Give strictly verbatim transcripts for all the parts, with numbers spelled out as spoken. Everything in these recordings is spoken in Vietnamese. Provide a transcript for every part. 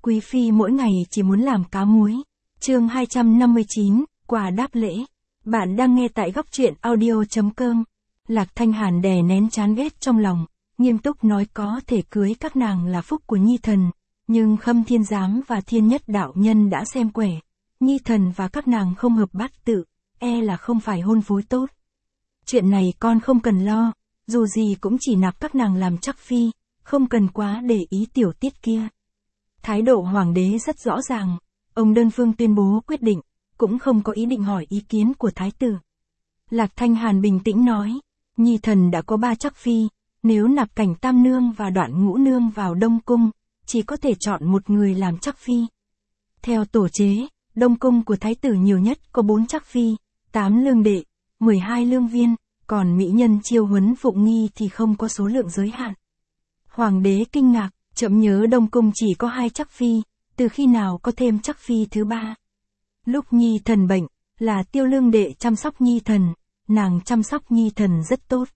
quý phi mỗi ngày chỉ muốn làm cá muối. Chương hai trăm năm mươi chín, quà đáp lễ. Bạn đang nghe tại góc truyện audio chấm com. Lạc Thanh Hàn đè nén chán ghét trong lòng, nghiêm túc nói có thể cưới các nàng là phúc của Nhi Thần, nhưng Khâm Thiên Giám và Thiên Nhất đạo nhân đã xem quẻ. Nhi Thần và các nàng không hợp bát tự, e là không phải hôn phối tốt. Chuyện này con không cần lo, dù gì cũng chỉ nạp các nàng làm chắc phi, không cần quá để ý tiểu tiết kia. Thái độ hoàng đế rất rõ ràng, ông đơn phương tuyên bố quyết định, cũng không có ý định hỏi ý kiến của thái tử. Lạc Thanh Hàn bình tĩnh nói, Nhi Thần đã có ba chắc phi, nếu nạp Cảnh Tam Nương và Đoạn Ngũ Nương vào Đông Cung, chỉ có thể chọn một người làm chắc phi. Theo tổ chế, Đông Cung của thái tử nhiều nhất có bốn chắc phi, tám lương đệ, mười hai lương viên, còn mỹ nhân chiêu huấn phụng nghi thì không có số lượng giới hạn. Hoàng đế kinh ngạc, chậm nhớ Đông Cung chỉ có hai chắc phi, từ khi nào có thêm chắc phi thứ ba. Lúc Nhi Thần bệnh, là Tiêu lương đệ chăm sóc Nhi Thần, nàng chăm sóc Nhi Thần rất tốt.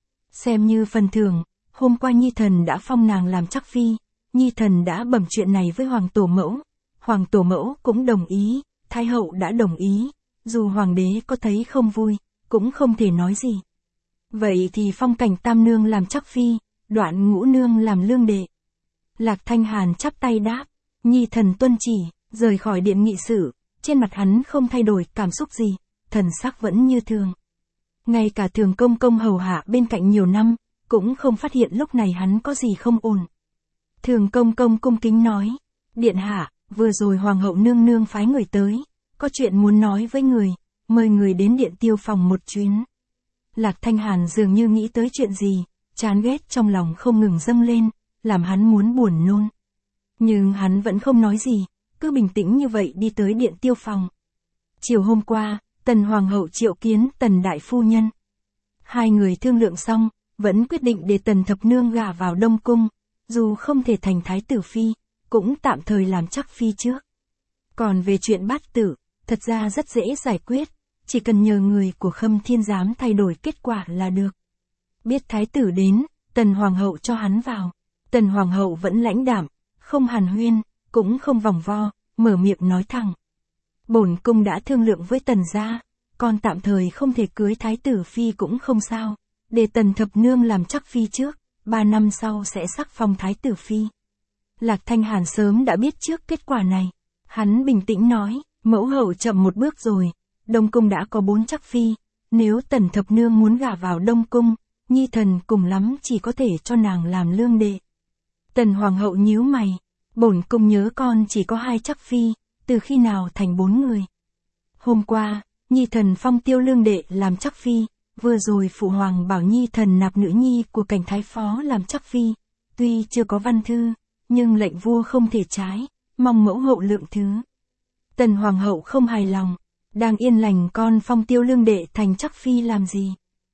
Xem như phần thưởng, hôm qua Nhi Thần đã phong nàng làm chắc phi, Nhi Thần đã bẩm chuyện này với Hoàng Tổ Mẫu, Hoàng Tổ Mẫu cũng đồng ý, Thái Hậu đã đồng ý, dù Hoàng đế có thấy không vui, cũng không thể nói gì. Vậy thì phong Cảnh Tam Nương làm chắc phi, Đoạn Ngũ Nương làm lương đệ. Lạc Thanh Hàn chắp tay đáp, Nhi Thần tuân chỉ, rời khỏi điện nghị sự, trên mặt hắn không thay đổi cảm xúc gì, thần sắc vẫn như thường. Ngay cả Thường Công Công hầu hạ bên cạnh nhiều năm, cũng không phát hiện lúc này hắn có gì không ổn. Thường Công Công cung kính nói, Điện hạ, vừa rồi Hoàng hậu nương nương phái người tới, có chuyện muốn nói với người, mời người đến điện Tiêu phòng một chuyến. Lạc Thanh Hàn dường như nghĩ tới chuyện gì, chán ghét trong lòng không ngừng dâng lên, làm hắn muốn buồn nôn. Nhưng hắn vẫn không nói gì, cứ bình tĩnh như vậy đi tới điện Tiêu phòng. Chiều hôm qua, Tần Hoàng hậu triệu kiến Tần Đại Phu Nhân. Hai người thương lượng xong, vẫn quyết định để Tần Thập Nương gả vào Đông Cung, dù không thể thành Thái tử Phi, cũng tạm thời làm chắc Phi trước. Còn về chuyện bát tử, thật ra rất dễ giải quyết, chỉ cần nhờ người của Khâm Thiên Giám thay đổi kết quả là được. Biết Thái tử đến, Tần Hoàng hậu cho hắn vào. Tần Hoàng hậu vẫn lãnh đạm, không hàn huyên, cũng không vòng vo, mở miệng nói thẳng. Bổn cung đã thương lượng với Tần gia, con tạm thời không thể cưới Thái tử Phi cũng không sao, để Tần Thập Nương làm chắc Phi trước, ba năm sau sẽ sắc phong Thái tử Phi. Lạc Thanh Hàn sớm đã biết trước kết quả này, hắn bình tĩnh nói, mẫu hậu chậm một bước rồi, Đông Cung đã có bốn chắc Phi, nếu Tần Thập Nương muốn gả vào Đông Cung, Nhi Thần cùng lắm chỉ có thể cho nàng làm lương đệ. Tần Hoàng hậu nhíu mày, bổn cung nhớ con chỉ có hai chắc Phi, từ khi nào thành bốn người. Hôm qua, Nhi Thần phong Tiêu lương đệ làm chắc Phi, vừa rồi Phụ Hoàng bảo Nhi Thần nạp nữ nhi của Cảnh Thái Phó làm chắc Phi, tuy chưa có văn thư, nhưng lệnh vua không thể trái, mong mẫu hậu lượng thứ. Tần Hoàng hậu không hài lòng, đang yên lành con phong Tiêu lương đệ thành chắc Phi làm gì.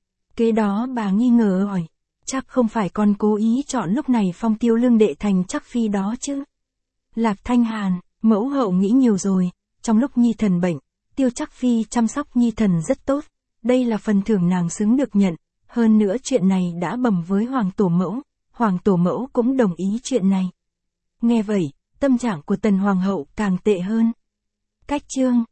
Kế đó bà nghi ngờ hỏi, chắc không phải con cố ý chọn lúc này phong Tiêu lương đệ thành chắc Phi đó chứ. Lạc Thanh Hàn, mẫu hậu nghĩ nhiều rồi, trong lúc Nhi Thần bệnh, Tiêu chắc Phi chăm sóc Nhi Thần rất tốt, đây là phần thưởng nàng xứng được nhận, hơn nữa chuyện này đã bẩm với Hoàng Tổ Mẫu, Hoàng Tổ Mẫu cũng đồng ý chuyện này. Nghe vậy, tâm trạng của Tần Hoàng hậu càng tệ hơn. Cách chương